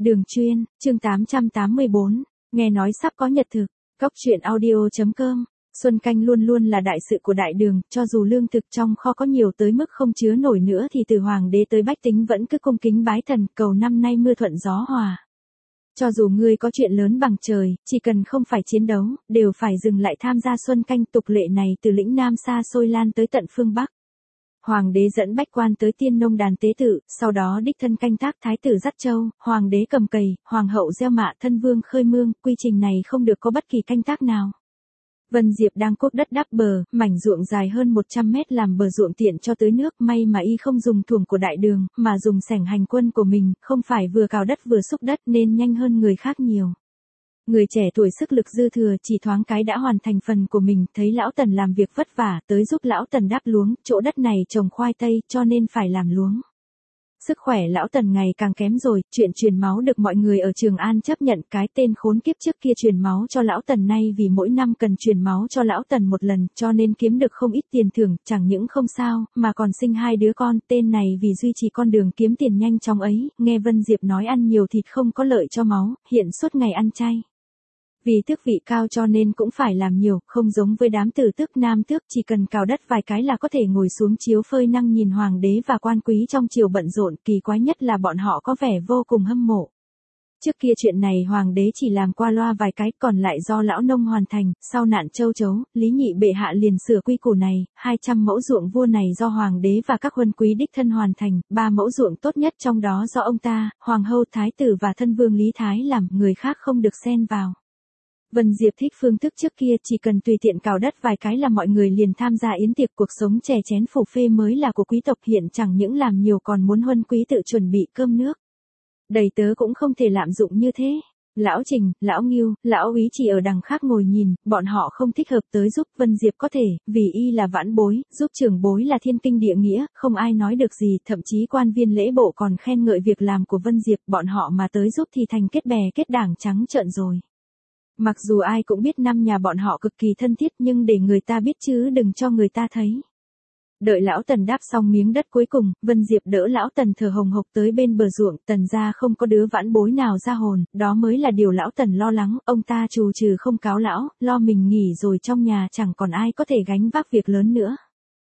Đường chuyên, chương 884, nghe nói sắp có nhật thực, Cóc truyện audio.com. Xuân canh luôn luôn là đại sự của đại đường, cho dù lương thực trong kho có nhiều tới mức không chứa nổi nữa thì từ hoàng đế tới bách tính vẫn cứ cung kính bái thần, cầu năm nay mưa thuận gió hòa. Cho dù ngươi có chuyện lớn bằng trời, chỉ cần không phải chiến đấu, đều phải dừng lại tham gia xuân canh. Tục lệ này từ lĩnh Nam xa xôi lan tới tận phương Bắc. Hoàng đế dẫn bách quan tới tiên nông đàn tế tự, sau đó đích thân canh tác, thái tử dắt châu, hoàng đế cầm cày, hoàng hậu gieo mạ, thân vương khơi mương, quy trình này không được có bất kỳ canh tác nào. Vân Diệp đang cuốc đất đắp bờ, mảnh ruộng dài hơn 100 mét làm bờ ruộng tiện cho tưới nước, may mà y không dùng thuồng của đại đường, mà dùng xẻng hành quân của mình, không phải vừa cào đất vừa xúc đất nên nhanh hơn người khác nhiều. Người trẻ tuổi sức lực dư thừa chỉ thoáng cái đã hoàn thành phần của mình, thấy lão Tần làm việc vất vả, tới giúp lão Tần đáp luống, chỗ đất này trồng khoai tây, cho nên phải làm luống. Sức khỏe lão Tần ngày càng kém rồi, chuyện truyền máu được mọi người ở Trường An chấp nhận, cái tên khốn kiếp trước kia truyền máu cho lão Tần nay vì mỗi năm cần truyền máu cho lão Tần một lần, cho nên kiếm được không ít tiền thưởng, chẳng những không sao, mà còn sinh 2 đứa con, tên này vì duy trì con đường kiếm tiền nhanh chóng ấy, nghe Vân Diệp nói ăn nhiều thịt không có lợi cho máu, hiện suốt ngày ăn chay. Vì tước vị cao cho nên cũng phải làm nhiều, không giống với đám tử tước nam tước, chỉ cần cào đất vài cái là có thể ngồi xuống chiếu phơi nắng nhìn hoàng đế và quan quý trong triều bận rộn, kỳ quái nhất là bọn họ có vẻ vô cùng hâm mộ. Trước kia chuyện này hoàng đế chỉ làm qua loa vài cái, còn lại do lão nông hoàn thành, sau nạn châu chấu, Lý Nhị bệ hạ liền sửa quy củ này, 200 mẫu ruộng vua này do hoàng đế và các huân quý đích thân hoàn thành, 3 mẫu ruộng tốt nhất trong đó do ông ta, hoàng hậu, thái tử và thân vương Lý Thái làm, người khác không được xen vào. Vân Diệp thích phương thức trước kia, chỉ cần tùy tiện cào đất vài cái là mọi người liền tham gia yến tiệc, cuộc sống chè chén phủ phê mới là của quý tộc, hiện chẳng những làm nhiều còn muốn huân quý tự chuẩn bị cơm nước. Đầy tớ cũng không thể lạm dụng như thế. Lão Trình, Lão Ngưu, Lão Úy chỉ ở đằng khác ngồi nhìn, bọn họ không thích hợp tới giúp. Vân Diệp có thể, vì y là vãn bối, giúp trưởng bối là thiên kinh địa nghĩa, không ai nói được gì, thậm chí quan viên lễ bộ còn khen ngợi việc làm của Vân Diệp, bọn họ mà tới giúp thì thành kết bè kết đảng trắng trợn rồi. Mặc dù ai cũng biết năm nhà bọn họ cực kỳ thân thiết, nhưng để người ta biết chứ đừng cho người ta thấy. Đợi lão Tần đáp xong miếng đất cuối cùng, Vân Diệp đỡ lão Tần thở hồng hộc tới bên bờ ruộng, Tần gia không có đứa vãn bối nào ra hồn, đó mới là điều lão Tần lo lắng, ông ta trù trừ không cáo lão, lo mình nghỉ rồi trong nhà chẳng còn ai có thể gánh vác việc lớn nữa.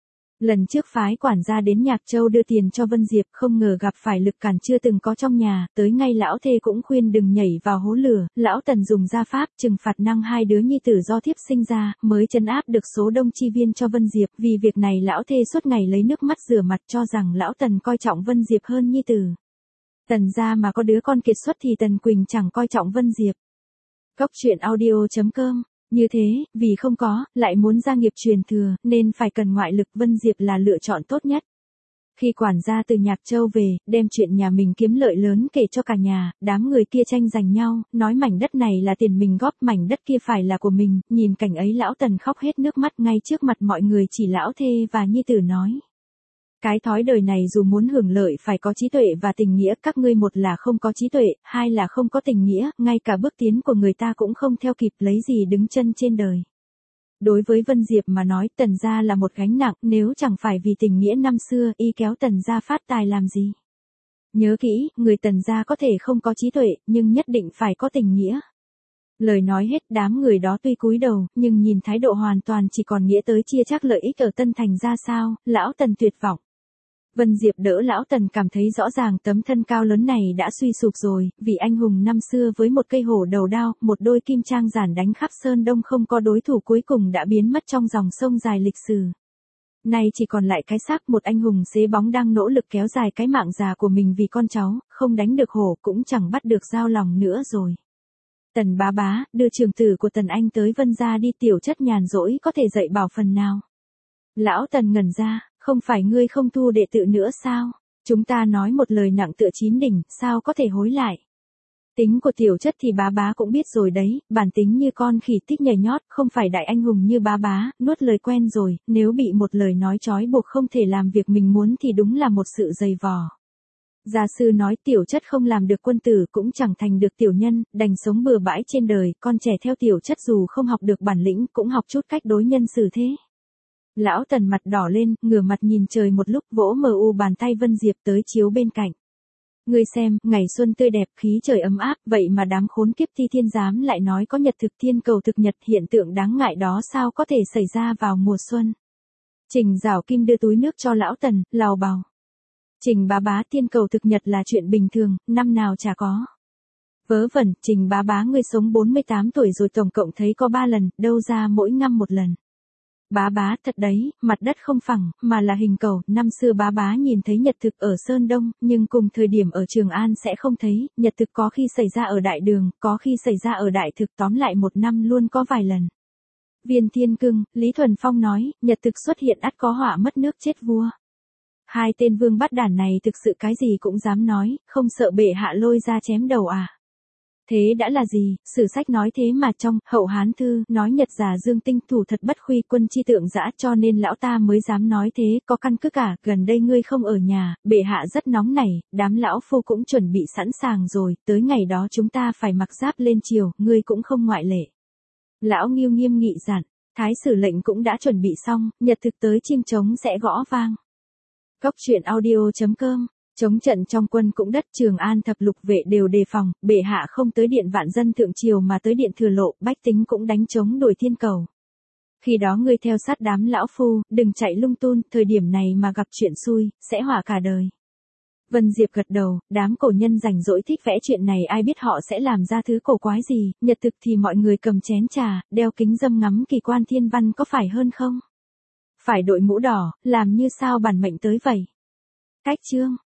Lần trước phái quản gia đến Nhạc Châu đưa tiền cho Vân Diệp, không ngờ gặp phải lực cản chưa từng có trong nhà, tới ngay lão thê cũng khuyên đừng nhảy vào hố lửa, lão Tần dùng gia pháp trừng phạt năng 2 đứa nhi tử do thiếp sinh ra, mới trấn áp được số đông chi viên cho Vân Diệp, vì việc này lão thê suốt ngày lấy nước mắt rửa mặt, cho rằng lão Tần coi trọng Vân Diệp hơn nhi tử. Tần gia mà có đứa con kiệt xuất thì Tần Quỳnh chẳng coi trọng Vân Diệp. Cóc truyện audio.com. Như thế, vì không có, lại muốn gia nghiệp truyền thừa, nên phải cần ngoại lực, Vân Diệp là lựa chọn tốt nhất. Khi quản gia từ Nhạc Châu về, đem chuyện nhà mình kiếm lợi lớn kể cho cả nhà, đám người kia tranh giành nhau, nói mảnh đất này là tiền mình góp, mảnh đất kia phải là của mình, nhìn cảnh ấy lão Tần khóc hết nước mắt ngay trước mặt mọi người, chỉ lão thê và nhi tử nói. Cái thói đời này dù muốn hưởng lợi phải có trí tuệ và tình nghĩa, các ngươi một là không có trí tuệ, hai là không có tình nghĩa, ngay cả bước tiến của người ta cũng không theo kịp, lấy gì đứng chân trên đời. Đối với Vân Diệp mà nói, Tần gia là một gánh nặng, nếu chẳng phải vì tình nghĩa năm xưa, y kéo Tần gia phát tài làm gì. Nhớ kỹ, người Tần gia có thể không có trí tuệ, nhưng nhất định phải có tình nghĩa. Lời nói hết, đám người đó tuy cúi đầu, nhưng nhìn thái độ hoàn toàn chỉ còn nghĩa tới chia chác lợi ích ở Tân Thành ra sao, lão Tần tuyệt vọng. Vân Diệp đỡ lão Tần, cảm thấy rõ ràng tấm thân cao lớn này đã suy sụp rồi, vì anh hùng năm xưa với một cây hổ đầu đao, một đôi kim trang giản đánh khắp Sơn Đông không có đối thủ, cuối cùng đã biến mất trong dòng sông dài lịch sử. Nay chỉ còn lại cái xác một anh hùng xế bóng đang nỗ lực kéo dài cái mạng già của mình vì con cháu, không đánh được hổ cũng chẳng bắt được dao lòng nữa rồi. Tần bá bá, đưa trường tử của Tần Anh tới Vân gia đi, tiểu chất nhàn rỗi có thể dạy bảo phần nào. Lão Tần ngẩn ra, không phải ngươi không thu đệ tử nữa sao? Chúng ta nói một lời nặng tựa 9 đỉnh, sao có thể hối lại? Tính của tiểu chất thì bá bá cũng biết rồi đấy, bản tính như con khỉ thích nhảy nhót, không phải đại anh hùng như bá bá, nuốt lời quen rồi, nếu bị một lời nói trói buộc không thể làm việc mình muốn thì đúng là một sự dày vò. Gia sư nói tiểu chất không làm được quân tử cũng chẳng thành được tiểu nhân, đành sống bừa bãi trên đời, con trẻ theo tiểu chất dù không học được bản lĩnh cũng học chút cách đối nhân xử thế. Lão Tần mặt đỏ lên, ngửa mặt nhìn trời một lúc, vỗ mờ u bàn tay Vân Diệp tới chiếu bên cạnh. Ngươi xem, ngày xuân tươi đẹp, khí trời ấm áp, vậy mà đám khốn kiếp Thi Thiên Giám lại nói có nhật thực thiên cầu thực nhật, hiện tượng đáng ngại đó sao có thể xảy ra vào mùa xuân. Trình Giảo Kim đưa túi nước cho lão Tần, lào bào. Trình bá thiên cầu thực nhật là chuyện bình thường, năm nào chả có. Vớ vẩn, Trình bá ngươi sống 48 tuổi rồi tổng cộng thấy có 3 lần, đâu ra mỗi năm một lần. Bá thật đấy, mặt đất không phẳng, mà là hình cầu, năm xưa bá nhìn thấy nhật thực ở Sơn Đông, nhưng cùng thời điểm ở Trường An sẽ không thấy, nhật thực có khi xảy ra ở Đại Đường, có khi xảy ra ở Đại Thực, tóm lại một năm luôn có vài lần. Viên Thiên Cưng, Lý Thuần Phong nói, nhật thực xuất hiện ắt có họa mất nước chết vua. Hai tên vương bắt đản này thực sự cái gì cũng dám nói, không sợ bệ hạ lôi ra chém đầu à. Thế đã là gì, sử sách nói thế mà trong Hậu Hán Thư nói Nhật giả dương tinh thủ thật bất khuy quân chi tượng dã, cho nên lão ta mới dám nói thế, có căn cứ cả, gần đây ngươi không ở nhà, bệ hạ rất nóng nảy, đám lão phu cũng chuẩn bị sẵn sàng rồi, tới ngày đó chúng ta phải mặc giáp lên triều, ngươi cũng không ngoại lệ. Lão Ngưu nghiêm nghị dặn, thái sử lệnh cũng đã chuẩn bị xong, nhật thực tới chiêng trống sẽ gõ vang. Cốc truyện audio.com. Chống trận trong quân cũng đất, Trường An thập lục vệ đều đề phòng, bệ hạ không tới điện Vạn Dân thượng triều mà tới điện Thừa Lộ, bách tính cũng đánh chống đuổi thiên cầu. Khi đó ngươi theo sát đám lão phu, đừng chạy lung tung, thời điểm này mà gặp chuyện xui, sẽ họa cả đời. Vân Diệp gật đầu, đám cổ nhân rảnh rỗi thích vẽ chuyện này, ai biết họ sẽ làm ra thứ cổ quái gì, nhật thực thì mọi người cầm chén trà, đeo kính dâm ngắm kỳ quan thiên văn có phải hơn không? Phải đội mũ đỏ, làm như sao bản mệnh tới vậy. Cách chương.